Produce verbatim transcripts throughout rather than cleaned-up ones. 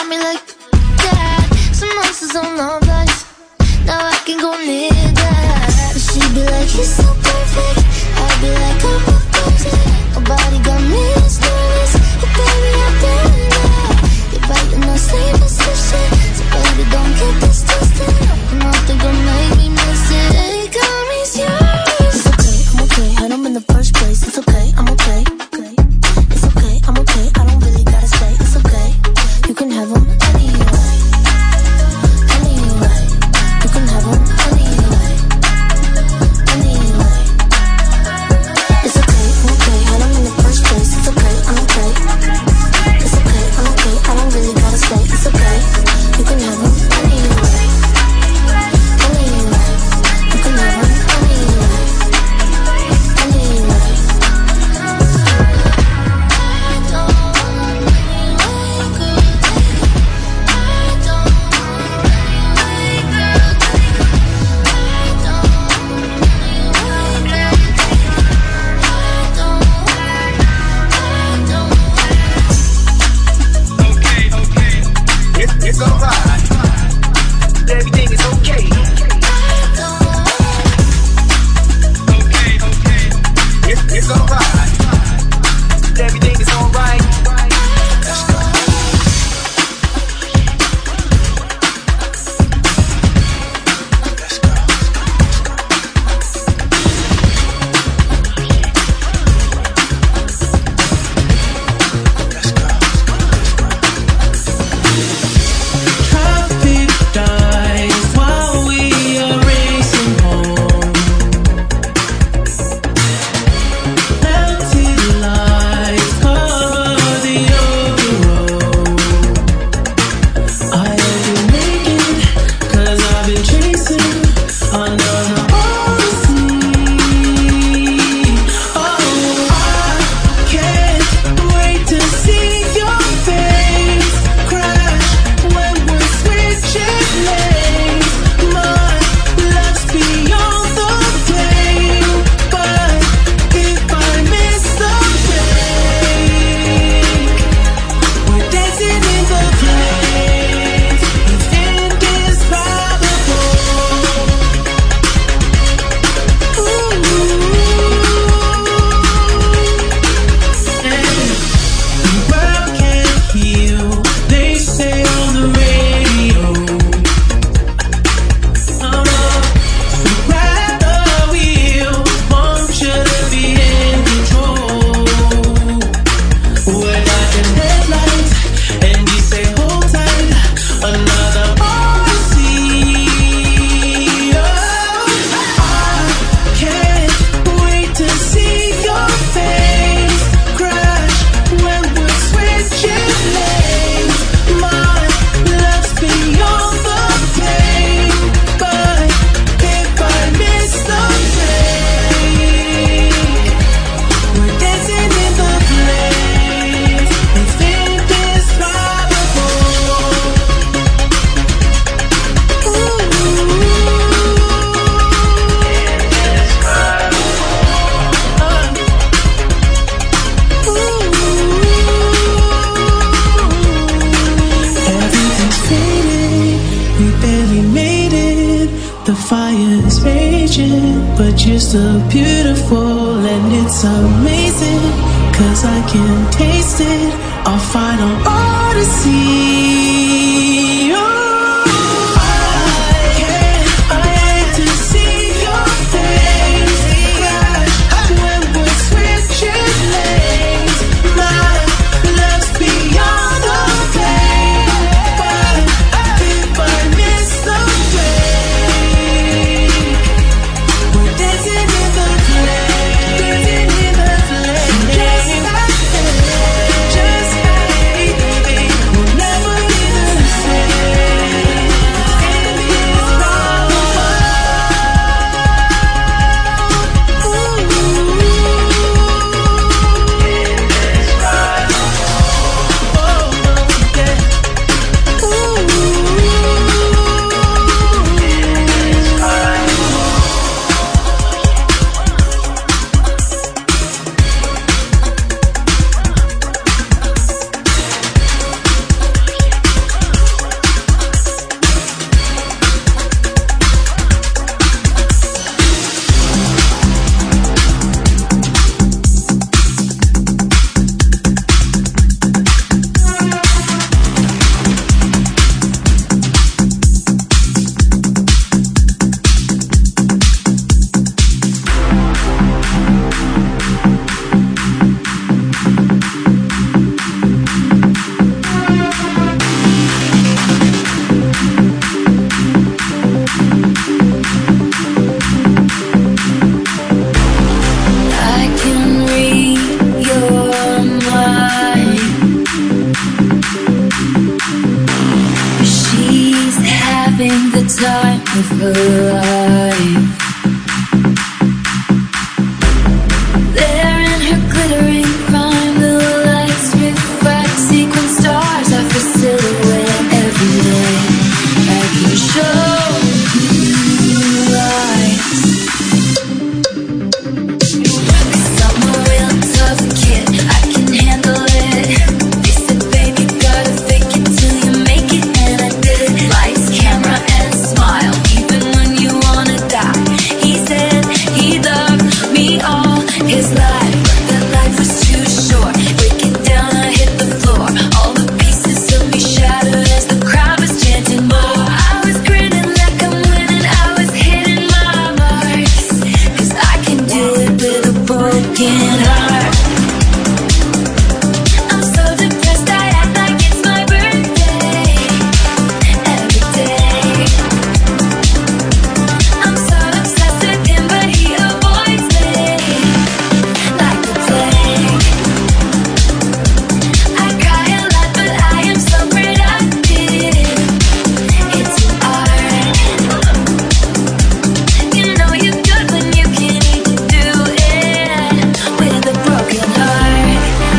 got me like that. Some monsters on love life. Now I can go near that. But she'd be like, he's so perfect. I'd be like, I'm opposite. Her body got me mysterious. Oh baby, I've been there. You're right in the same position. So baby, don't get this twisted. And I think I'll make me miss it. Take on me's yours. It's okay, I'm okay. Had him in the first place. It's okay, I'm okay. It's okay, I'm okay. I don't really gotta stay. It's okay. You can have him anyway. Anyway. You can have him anyway. Anyway. It's okay, I'm okay. Had him in the first place. It's okay, I'm okay. It's okay, I'm okay. I don't really gotta stay. It's okay. You can have him anyway. Anyway. You can have him anyway. Anyway. It's alright. Everything is okay. Okay, okay. It's, it's alright. Everything is alright. Let's go. Let's go. Let's go. Traffic dies while we are racing home. Melted lights cover the open road. I hope you make it, 'cause I've been chasing another odyssey. Oh, I can't wait to see your face crash when we're switching lanes. My love's beyond the flame, but if I miss the break, we're dancing in the flames. It's indescribable. Ooh. And the world can't heal, they say on the radio. Oh no, so grab the wheel, want you to be in control. We're lighting headlights, and you say hold tight, another odyssey. Oh, I can't wait to see your face crash when we're switching lanes. My love's beyond the flame, but if I miss the break, we're dancing in the flames. It's indescribable. Everything's faded, we barely made it. The fire's raging, but you're still beautiful, and it's amazing, 'cause I can taste it. Our final odyssey. Oh, I can't wait to see your face crash when we're switching lanes. My love's beyond the flame, but if I miss the break, we're dancing in the flame, dancing in the flame. Just like, just like, baby, we'll never time of her life. There in her glittering prime, the lights reflect sequin stars off her silhouette. Every day I can show you lights. 'Cause I'm a real tough kid, I can handle it. They said, baby, gotta fake it till you make it, and I did it. Lights, camera, and smile, even when you wanna die. He said he loved me all his life, but that life was too short. Breaking down, I hit the floor. All the pieces of me shattered as the crowd was chanting more. I was grinning like I'm winning, I was hitting my marks. 'Cause I can do it with a broken heart. I'm so depressed, I act like it's my birthday. Every day I'm so obsessed with him, but he avoids me like the plague. I cry a lot, but I am so productive. It's an art. You know you're good when you can even do it with a broken heart.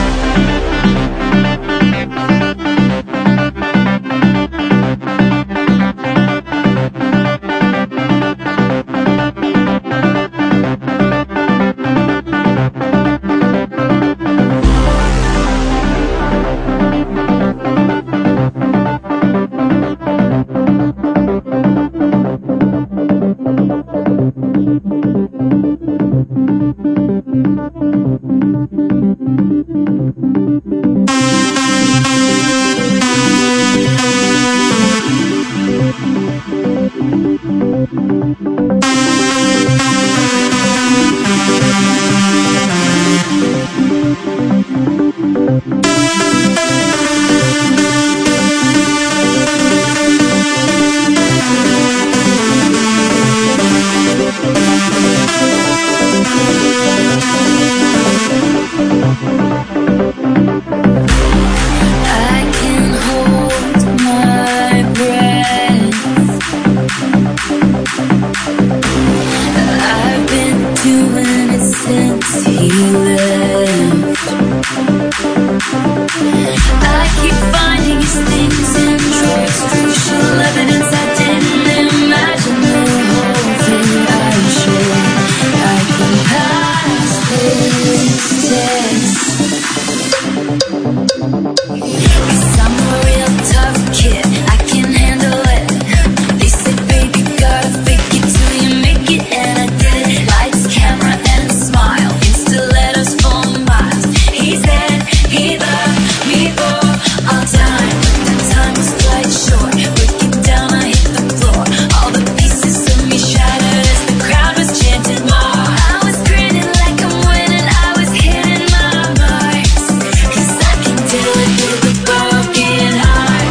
I can hold my breath. I've been doing it since he left. I keep finding his things in drawers, crucial evidence I didn't imagine. The whole thing I share. I can pass this test. 'Cause I'm a real tough kid, I can handle it. They said, baby, gotta fake it till you make it, and I did it. Lights, camera, and smile, stilettos for miles. He said he loved me for all time, but the time was quite short. Breaking down, I hit the floor. All the pieces of me shattered as the crowd was chanting more. I was grinning like I'm winning, I was hitting my marks. 'Cause I can do it with a broken heart.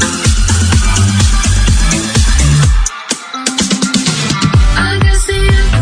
I can see it.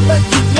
but you